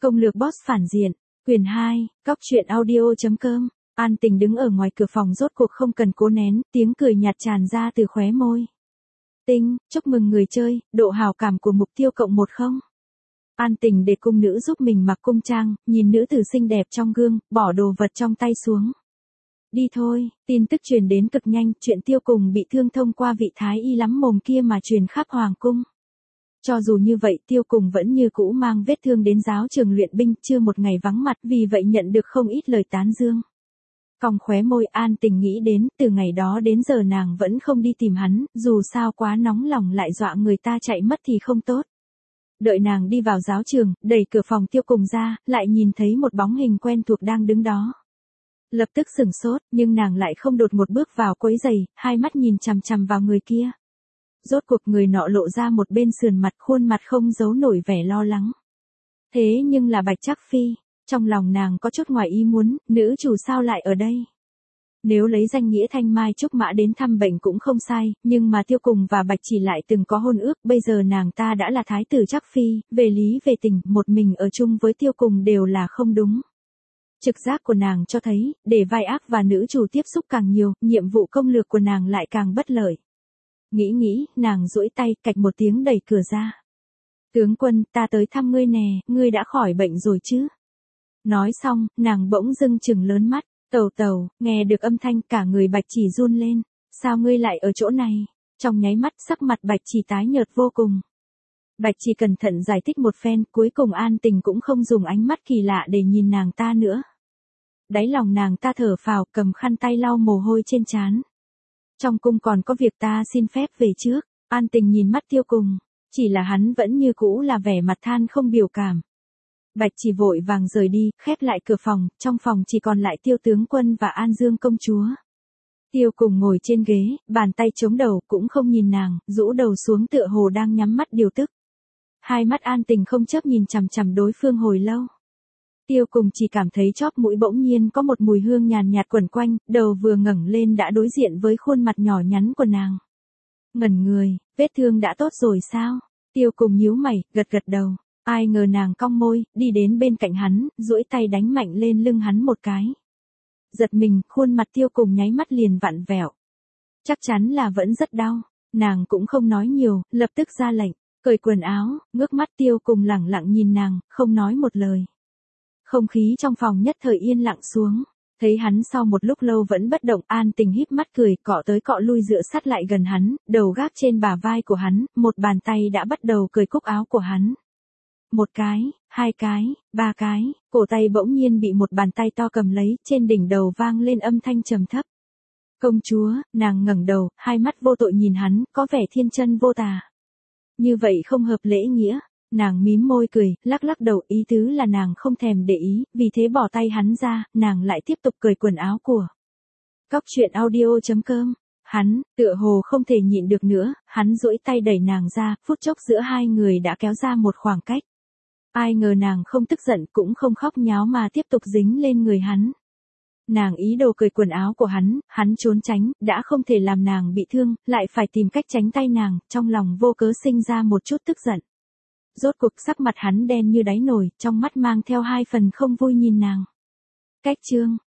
Công lược boss phản diện, quyền 2, Cóc truyện audio.com. An Tình đứng ở ngoài cửa phòng rốt cuộc không cần cố nén, tiếng cười nhạt tràn ra từ khóe môi. Tinh, chúc mừng người chơi, độ hào cảm của mục tiêu cộng 10. An Tình để cung nữ giúp mình mặc cung trang, nhìn nữ tử xinh đẹp trong gương, bỏ đồ vật trong tay xuống. Đi thôi, tin tức truyền đến cực nhanh, chuyện Tiêu Cùng bị thương thông qua vị thái y lắm mồm kia mà truyền khắp hoàng cung. Cho dù như vậy Tiêu Cùng vẫn như cũ mang vết thương đến giáo trường luyện binh, chưa một ngày vắng mặt, vì vậy nhận được không ít lời tán dương. Cong khóe môi, An Tình nghĩ đến, từ ngày đó đến giờ nàng vẫn không đi tìm hắn, dù sao quá nóng lòng lại dọa người ta chạy mất thì không tốt. Đợi nàng đi vào giáo trường, đẩy cửa phòng Tiêu Cùng ra, lại nhìn thấy một bóng hình quen thuộc đang đứng đó. Lập tức sửng sốt, nhưng nàng lại không đột một bước vào quấy rầy, hai mắt nhìn chằm chằm vào người kia. Rốt cuộc người nọ lộ ra một bên sườn mặt, khuôn mặt không giấu nổi vẻ lo lắng. Thế nhưng là Bạch Trác Phi, trong lòng nàng có chút ngoài ý muốn, nữ chủ sao lại ở đây? Nếu lấy danh nghĩa thanh mai trúc mã đến thăm bệnh cũng không sai, nhưng mà Tiêu Cùng và Bạch Chỉ lại từng có hôn ước, bây giờ nàng ta đã là thái tử Trác Phi, về lý về tình, một mình ở chung với Tiêu Cùng đều là không đúng. Trực giác của nàng cho thấy, để vai ác và nữ chủ tiếp xúc càng nhiều, nhiệm vụ công lược của nàng lại càng bất lợi. Nghĩ, nàng duỗi tay, cạch một tiếng đẩy cửa ra. Tướng quân, ta tới thăm ngươi nè, ngươi đã khỏi bệnh rồi chứ? Nói xong, nàng bỗng dưng trừng lớn mắt, tàu, nghe được âm thanh cả người Bạch Chỉ run lên. Sao ngươi lại ở chỗ này? Trong nháy mắt sắc mặt Bạch Chỉ tái nhợt vô cùng. Bạch Chỉ cẩn thận giải thích một phen, cuối cùng An Tình cũng không dùng ánh mắt kỳ lạ để nhìn nàng ta nữa. Đáy lòng nàng ta thở phào, cầm khăn tay lau mồ hôi trên trán. Trong cung còn có việc, ta xin phép về trước. An Tình nhìn mắt Tiêu Cùng, chỉ là hắn vẫn như cũ là vẻ mặt than không biểu cảm. Bạch Chỉ vội vàng rời đi, khép lại cửa phòng, trong phòng chỉ còn lại Tiêu tướng quân và An Dương công chúa. Tiêu Cùng ngồi trên ghế, bàn tay chống đầu, cũng không nhìn nàng, rũ đầu xuống tựa hồ đang nhắm mắt điều tức. Hai mắt An Tình không chớp nhìn chằm chằm đối phương hồi lâu. Tiêu Cùng chỉ cảm thấy chóp mũi bỗng nhiên có một mùi hương nhàn nhạt quẩn quanh, đầu vừa ngẩng lên đã đối diện với khuôn mặt nhỏ nhắn của nàng. Ngẩn người, vết thương đã tốt rồi sao? Tiêu Cùng nhíu mày, gật đầu. Ai ngờ nàng cong môi, đi đến bên cạnh hắn, duỗi tay đánh mạnh lên lưng hắn một cái. Giật mình, khuôn mặt Tiêu Cùng nháy mắt liền vặn vẹo. Chắc chắn là vẫn rất đau. Nàng cũng không nói nhiều, lập tức ra lệnh, cởi quần áo, ngước mắt. Tiêu Cùng lẳng lặng nhìn nàng, không nói một lời. Không khí trong phòng nhất thời yên lặng xuống. Thấy hắn sau một lúc lâu vẫn bất động, An Tình híp mắt cười, cọ tới cọ lui dựa sát lại gần hắn, đầu gác trên bả vai của hắn, một bàn tay đã bắt đầu cởi cúc áo của hắn. Một cái, hai cái, ba cái, cổ tay bỗng nhiên bị một bàn tay to cầm lấy, trên đỉnh đầu vang lên âm thanh trầm thấp. Công chúa, nàng ngẩng đầu, hai mắt vô tội nhìn hắn, có vẻ thiên chân vô tà. Như vậy không hợp lễ nghĩa. Nàng mím môi cười, lắc đầu, ý tứ là nàng không thèm để ý, vì thế bỏ tay hắn ra, nàng lại tiếp tục cởi quần áo của. Cóc truyện audio.com. Hắn, tựa hồ không thể nhịn được nữa, hắn duỗi tay đẩy nàng ra, phút chốc giữa hai người đã kéo ra một khoảng cách. Ai ngờ nàng không tức giận, cũng không khóc nháo mà tiếp tục dính lên người hắn. Nàng ý đồ cởi quần áo của hắn trốn tránh, đã không thể làm nàng bị thương, lại phải tìm cách tránh tay nàng, trong lòng vô cớ sinh ra một chút tức giận. Rốt cuộc sắc mặt hắn đen như đáy nồi, trong mắt mang theo hai phần không vui nhìn nàng. Cách chương